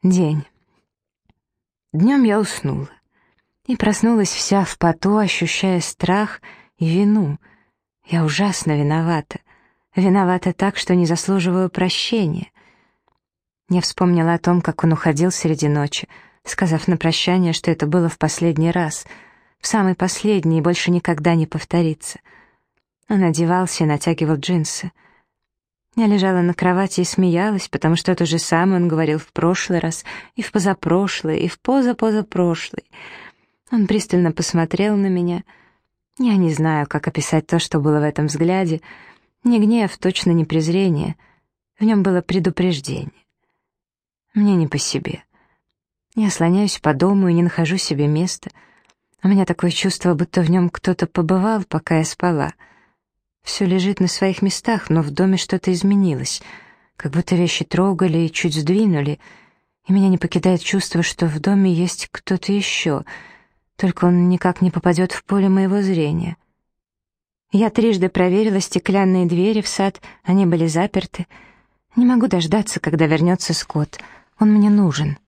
День. Днем я уснула и проснулась вся в поту, ощущая страх и вину. Я ужасно виновата. Виновата так, что не заслуживаю прощения. Я вспомнила о том, как он уходил среди ночи, сказав на прощание, что это было в последний раз, в самый последний и больше никогда не повторится. Он одевался и натягивал джинсы. Я лежала на кровати и смеялась, потому что то же самое он говорил в прошлый раз, и в позапрошлый, и в позапозапрошлый. Он пристально посмотрел на меня. Я не знаю, как описать то, что было в этом взгляде. Не гнев, точно не презрение. В нем было предупреждение. Мне не по себе. Я слоняюсь по дому и не нахожу себе места. У меня такое чувство, будто в нем кто-то побывал, пока я спала. Все лежит на своих местах, но в доме что-то изменилось, как будто вещи трогали и чуть сдвинули, и меня не покидает чувство, что в доме есть кто-то еще, только он никак не попадет в поле моего зрения. Я трижды проверила стеклянные двери в сад, они были заперты. Не могу дождаться, когда вернется Скотт, он мне нужен.